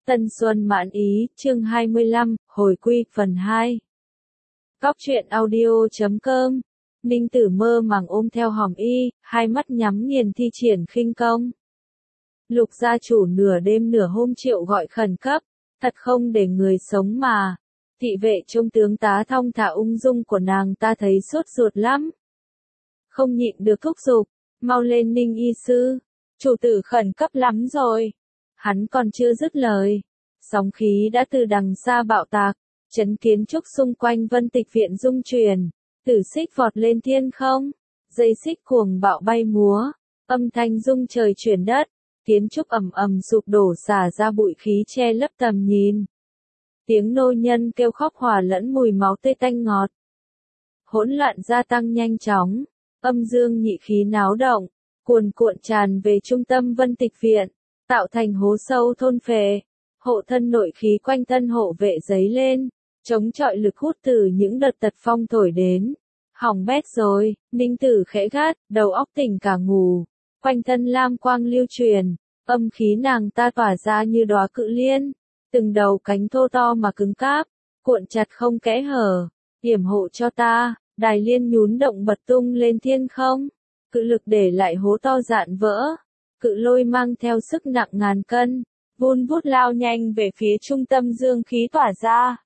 Tân Xuân Mãn Ý, chương 25, hồi quy, phần 2. Góc truyện audio.com. Ninh Tử mơ màng ôm theo hòm y, hai mắt nhắm nghiền thi triển khinh công. Lục gia chủ nửa đêm nửa hôm triệu gọi khẩn cấp, thật không để người sống mà. Thị vệ trông tướng tá thong thả ung dung của nàng ta thấy sốt ruột lắm. Không nhịn được thúc giục, mau lên Ninh y sư, chủ tử khẩn cấp lắm rồi. Hắn còn chưa dứt lời, sóng khí đã từ đằng xa bạo tạc, chấn kiến trúc xung quanh Vân Tịch viện rung chuyển, tử xích vọt lên thiên không, dây xích cuồng bạo bay múa, âm thanh rung trời chuyển đất, kiến trúc ầm ầm sụp đổ xả ra bụi khí che lấp tầm nhìn. Tiếng nô nhân kêu khóc hòa lẫn mùi máu tươi tanh ngọt. Hỗn loạn gia tăng nhanh chóng, âm dương nhị khí náo động, cuồn cuộn tràn về trung tâm Vân Tịch viện, tạo thành hố sâu thôn phệ. Hộ thân nội khí quanh thân hộ vệ giấy lên, chống chọi lực hút từ những đợt tật phong thổi đến. Hỏng bét rồi, Ninh Tử khẽ gắt, đầu óc tỉnh cả ngủ, quanh thân lam quang lưu truyền, âm khí nàng ta tỏa ra như đóa cự liên, từng đầu cánh thô to mà cứng cáp, cuộn chặt không kẽ hở. Yểm hộ cho ta. Đài liên nhún động bật tung lên thiên không, cự lực để lại hố to dạn vỡ. Cự lôi mang theo sức nặng ngàn cân, vun vút lao nhanh về phía trung tâm dương khí tỏa ra.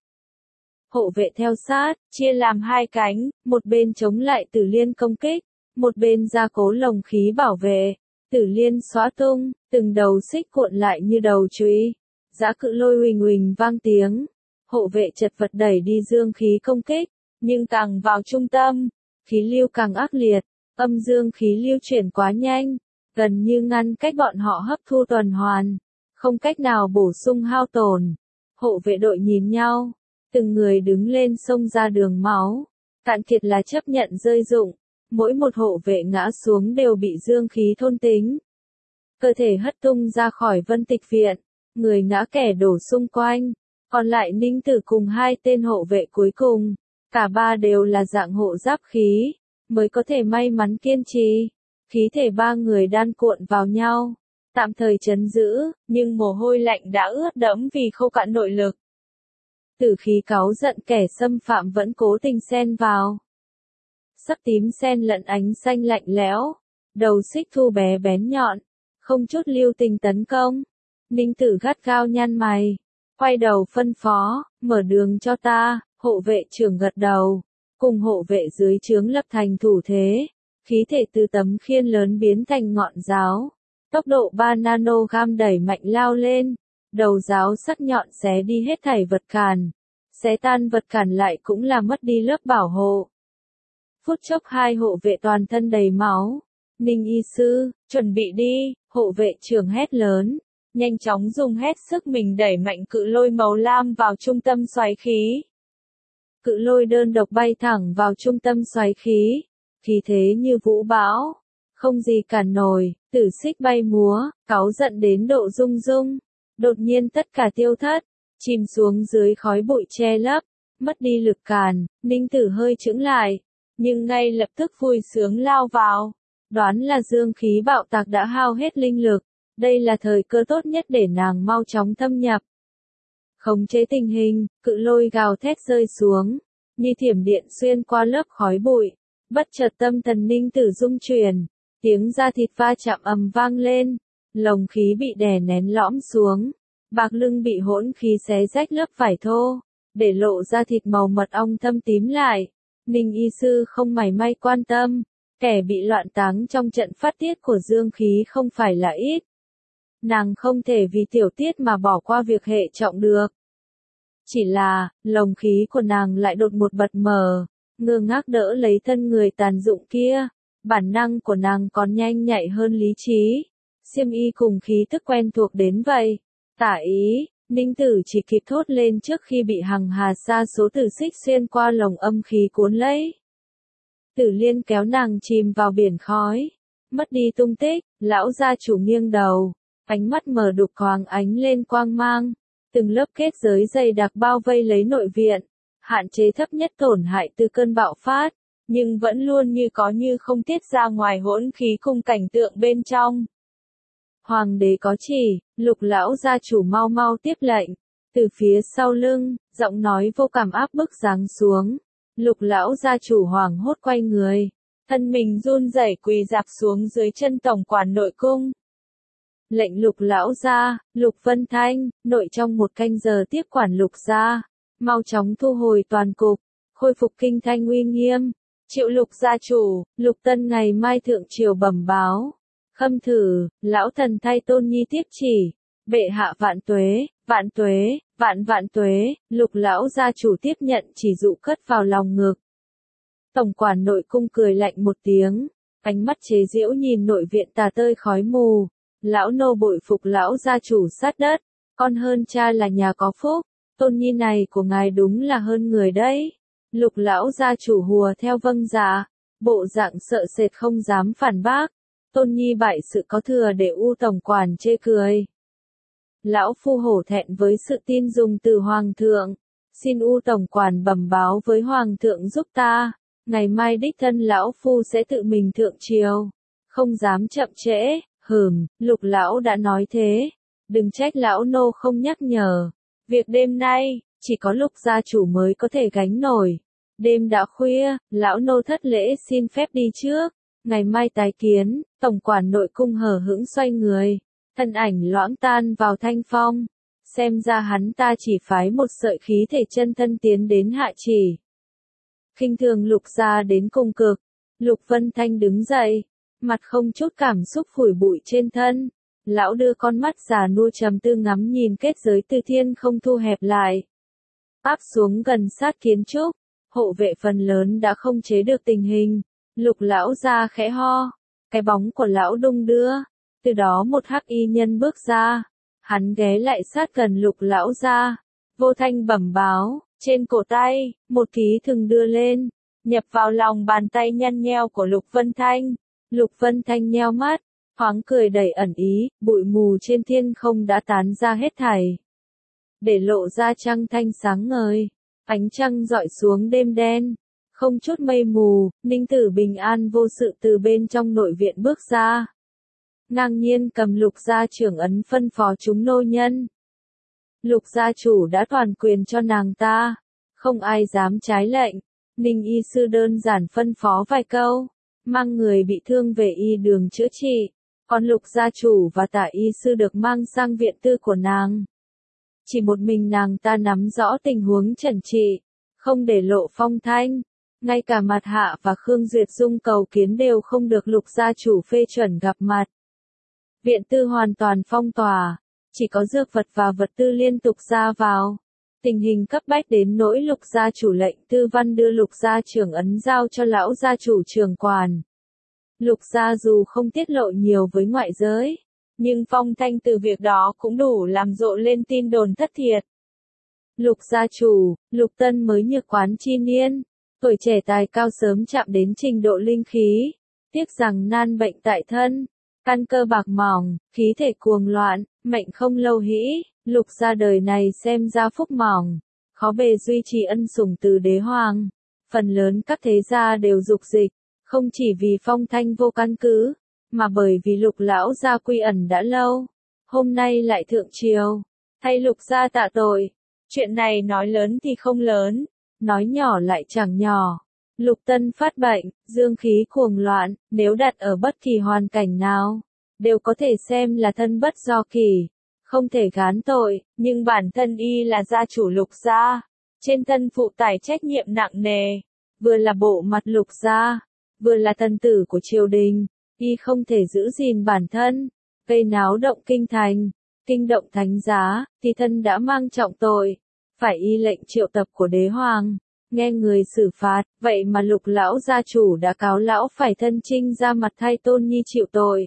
Hộ vệ theo sát, chia làm hai cánh, một bên chống lại Tử Liên công kích, một bên gia cố lồng khí bảo vệ. Tử Liên xóa tung, từng đầu xích cuộn lại như đầu chùy, giã cự lôi huỳnh huỳnh vang tiếng. Hộ vệ chật vật đẩy đi dương khí công kích, nhưng càng vào trung tâm, khí lưu càng ác liệt, âm dương khí lưu chuyển quá nhanh, gần như ngăn cách bọn họ hấp thu tuần hoàn, không cách nào bổ sung hao tổn. Hộ vệ đội nhìn nhau, từng người đứng lên xông ra đường máu, cạn kiệt là chấp nhận rơi rụng, mỗi một hộ vệ ngã xuống đều bị dương khí thôn tính. Cơ thể hất tung ra khỏi Vân Tịch viện, người ngã kẻ đổ xung quanh, còn lại Ninh Tử cùng hai tên hộ vệ cuối cùng, cả ba đều là dạng hộ giáp khí, mới có thể may mắn kiên trì. Khí thể ba người đan cuộn vào nhau, tạm thời trấn giữ, nhưng mồ hôi lạnh đã ướt đẫm vì khô cạn nội lực. Tử khí cáu giận kẻ xâm phạm vẫn cố tình xen vào. Sắc tím xen lẫn ánh xanh lạnh lẽo, đầu xích thu bé bén nhọn, không chút lưu tình tấn công. Ninh Tử gắt gao nhăn mày, quay đầu phân phó, mở đường cho ta. Hộ vệ trưởng gật đầu, cùng hộ vệ dưới trướng lập thành thủ thế. Khí thể từ tấm khiên lớn biến thành ngọn giáo, tốc độ 3 nanogam đẩy mạnh lao lên, đầu giáo sắc nhọn xé đi hết thảy vật cản, xé tan vật cản lại cũng là mất đi lớp bảo hộ. Phút chốc hai hộ vệ toàn thân đầy máu. Ninh y sư, chuẩn bị đi, hộ vệ trưởng hét lớn, nhanh chóng dùng hết sức mình đẩy mạnh cự lôi màu lam vào trung tâm xoáy khí. Cự lôi đơn độc bay thẳng vào trung tâm xoáy khí. Khí thế như vũ bão, không gì cản nổi, tử xích bay múa, cáu giận đến độ rung rung. Đột nhiên tất cả tiêu thất, chìm xuống dưới khói bụi che lấp, mất đi lực cản. Ninh Tử hơi chững lại, nhưng ngay lập tức vui sướng lao vào. Đoán là dương khí bạo tạc đã hao hết linh lực, đây là thời cơ tốt nhất để nàng mau chóng thâm nhập. Khống chế tình hình, cự lôi gào thét rơi xuống, như thiểm điện xuyên qua lớp khói bụi. Bất chợt tâm thần Ninh Tử rung chuyển, tiếng da thịt va chạm ầm vang lên, lồng khí bị đè nén lõm xuống, bạc lưng bị hỗn khí xé rách lớp vải thô, để lộ ra thịt màu mật ong thâm tím lại. Ninh y sư không mảy may quan tâm, kẻ bị loạn táng trong trận phát tiết của dương khí không phải là ít. Nàng không thể vì tiểu tiết mà bỏ qua việc hệ trọng được. Chỉ là, lồng khí của nàng lại đột một bật mở, ngơ ngác đỡ lấy thân người tàn dụng kia. Bản năng của nàng còn nhanh nhạy hơn lý trí. Xiêm y cùng khí tức quen thuộc đến vậy. Tả ý, Ninh Tử chỉ kịp thốt lên trước khi bị hằng hà sa số tử xích xuyên qua lồng âm khí cuốn lấy. Tử Liên kéo nàng chìm vào biển khói, mất đi tung tích. Lão gia chủ nghiêng đầu, ánh mắt mờ đục khoáng ánh lên quang mang. Từng lớp kết giới dày đặc bao vây lấy nội viện, hạn chế thấp nhất tổn hại từ cơn bạo phát, nhưng vẫn luôn như có như không tiết ra ngoài hỗn khí cùng cảnh tượng bên trong. Hoàng đế có chỉ, Lục lão gia chủ mau mau tiếp lệnh. Từ phía sau lưng, giọng nói vô cảm áp bức giáng xuống. Lục lão gia chủ hoảng hốt quay người, thân mình run rẩy quỳ rạp xuống dưới chân tổng quản nội cung. Lệnh Lục lão gia, Lục Vân Thanh, nội trong 1 canh giờ tiếp quản Lục gia, mau chóng thu hồi toàn cục, khôi phục kinh thanh uy nghiêm. Triệu Lục gia chủ, Lục Tân ngày mai thượng triều bẩm báo. Khâm thử, lão thần thay Tôn Nhi tiếp chỉ. Bệ hạ vạn tuế, vạn tuế, vạn tuế. Lục lão gia chủ tiếp nhận chỉ dụ cất vào lòng ngực. Tổng quản nội cung cười lạnh một tiếng, ánh mắt chế giễu nhìn nội viện tà tơi khói mù. Lão nô bội phục lão gia chủ sát đất, con hơn cha là nhà có phúc, Tôn Nhi này của ngài đúng là hơn người đấy. Lục lão gia chủ hùa theo vâng dạ, bộ dạng sợ sệt không dám phản bác. Tôn Nhi bại sự có thừa để U tổng quản chê cười. Lão phu hổ thẹn với sự tin dùng từ hoàng thượng, xin U tổng quản bẩm báo với hoàng thượng giúp ta, ngày mai đích thân lão phu sẽ tự mình thượng triều, không dám chậm trễ. Lục lão đã nói thế, đừng trách lão nô không nhắc nhở. Việc đêm nay, chỉ có Lục gia chủ mới có thể gánh nổi. Đêm đã khuya, lão nô thất lễ xin phép đi trước. Ngày mai tái kiến. Tổng quản nội cung hờ hững xoay người, thân ảnh loãng tan vào thanh phong. Xem ra hắn ta chỉ phái một sợi khí thể chân thân tiến đến hạ chỉ. Khinh thường Lục gia đến cùng cực. Lục Vân Thanh đứng dậy, mặt không chút cảm xúc phủi bụi trên thân. Lão đưa con mắt già nua trầm tư ngắm nhìn kết giới từ thiên không thu hẹp lại. Áp xuống gần sát kiến trúc, hộ vệ phần lớn đã không chế được tình hình. Lục lão ra khẽ ho, cái bóng của lão đung đưa. Từ đó một hắc y nhân bước ra, hắn ghé lại sát gần Lục lão ra, vô thanh bẩm báo, trên cổ tay, một ký thừng đưa lên, nhập vào lòng bàn tay nhăn nheo của Lục Vân Thanh. Lục Vân Thanh nheo mắt, thoáng cười đầy ẩn ý, bụi mù trên thiên không đã tán ra hết thảy, để lộ ra trăng thanh sáng ngời, ánh trăng rọi xuống đêm đen, không chút mây mù. Ninh Tử bình an vô sự từ bên trong nội viện bước ra, ngang nhiên cầm Lục gia trưởng ấn phân phó chúng nô nhân. Lục gia chủ đã toàn quyền cho nàng ta, không ai dám trái lệnh. Ninh y sư đơn giản phân phó vài câu, mang người bị thương về y đường chữa trị, còn Lục gia chủ và Tả y sư được mang sang viện tư của nàng. Chỉ một mình nàng ta nắm rõ tình huống trần trị, không để lộ phong thanh. Ngay cả Mạt Hạ và Khương Duyệt Dung cầu kiến đều không được Lục gia chủ phê chuẩn gặp mặt. Viện tư hoàn toàn phong tỏa, chỉ có dược vật và vật tư liên tục ra vào. Tình hình cấp bách đến nỗi Lục gia chủ lệnh Tư Văn đưa Lục gia trưởng ấn giao cho lão gia chủ trưởng quản. Lục gia dù không tiết lộ nhiều với ngoại giới, nhưng phong thanh từ việc đó cũng đủ làm rộ lên tin đồn thất thiệt. Lục gia chủ, Lục Tân mới nhược quán chi niên, tuổi trẻ tài cao sớm chạm đến trình độ linh khí, tiếc rằng nan bệnh tại thân, căn cơ bạc mỏng, khí thể cuồng loạn, mệnh không lâu hĩ. Lục gia đời này xem ra phúc mỏng, khó bề duy trì ân sủng từ đế hoàng. Phần lớn các thế gia đều dục dịch, không chỉ vì phong thanh vô căn cứ, mà bởi vì Lục lão gia quy ẩn đã lâu, hôm nay lại thượng triều, thay Lục gia tạ tội. Chuyện này nói lớn thì không lớn, nói nhỏ lại chẳng nhỏ. Lục Tân phát bệnh, dương khí cuồng loạn, nếu đặt ở bất kỳ hoàn cảnh nào, đều có thể xem là thân bất do kỳ, không thể gán tội, nhưng bản thân y là gia chủ Lục gia, trên thân phụ tải trách nhiệm nặng nề, vừa là bộ mặt Lục gia, vừa là thần tử của triều đình, y không thể giữ gìn bản thân, gây náo động kinh thành, kinh động thánh giá, thì thân đã mang trọng tội, phải y lệnh triệu tập của đế hoàng, nghe người xử phạt. Vậy mà Lục lão gia chủ đã cáo lão phải thân chinh ra mặt thay Tôn Nhi chịu tội.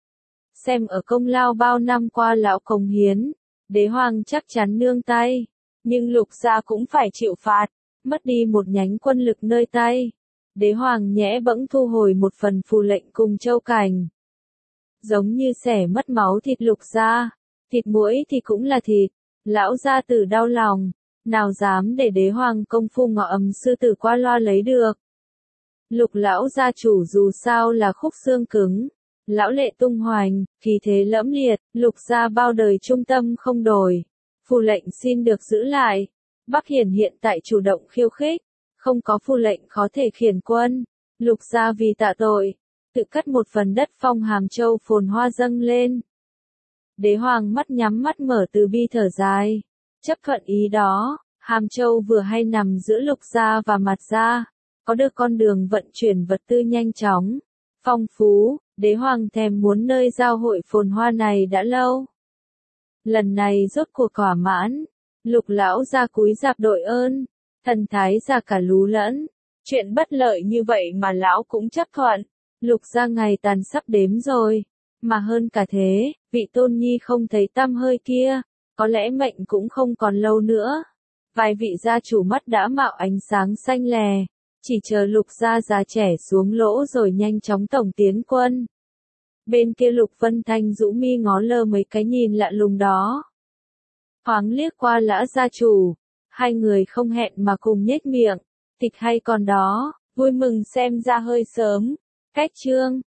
Xem ở công lao bao năm qua lão cống hiến, đế hoàng chắc chắn nương tay, nhưng Lục gia cũng phải chịu phạt, mất đi một nhánh quân lực nơi tay. Đế hoàng nhẽ bẫng thu hồi một phần phù lệnh cùng châu cảnh. Giống như xẻ mất máu thịt Lục gia, thịt muỗi thì cũng là thịt, lão gia tử đau lòng, nào dám để đế hoàng công phu ngọ ầm sư tử qua loa lấy được. Lục lão gia chủ dù sao là khúc xương cứng, Lão lệ tung hoành, khí thế lẫm liệt, Lục gia bao đời trung tâm không đổi. Phù lệnh xin được giữ lại. Bắc Hiển hiện tại chủ động khiêu khích, không có phù lệnh khó thể khiển quân. Lục gia vì tạ tội, tự cắt một phần đất phong Hàm Châu phồn hoa dâng lên. Đế hoàng mắt nhắm mắt mở từ bi thở dài, chấp thuận ý đó. Hàm Châu vừa hay nằm giữa Lục gia và Mạt gia, có được con đường vận chuyển vật tư nhanh chóng, phong phú. Đế hoàng thèm muốn nơi giao hội phồn hoa này đã lâu. Lần này rốt cuộc thỏa mãn, Lục lão gia cúi rạp đội ơn, thần thái ra cả lú lẫn. Chuyện bất lợi như vậy mà lão cũng chấp thuận. Lục gia ngày tàn sắp đếm rồi, mà hơn cả thế, vị tôn nhi không thấy tăm hơi kia, có lẽ mệnh cũng không còn lâu nữa. Vài vị gia chủ mắt đã mạo ánh sáng xanh lè, chỉ chờ Lục gia già trẻ xuống lỗ rồi nhanh chóng tổng tiến quân. Bên kia Lục Vân Thanh rũ mi ngó lơ mấy cái nhìn lạ lùng đó. Thoáng liếc qua Lã gia chủ, hai người không hẹn mà cùng nhếch miệng, tịch hay còn đó, vui mừng xem ra hơi sớm. Cách chương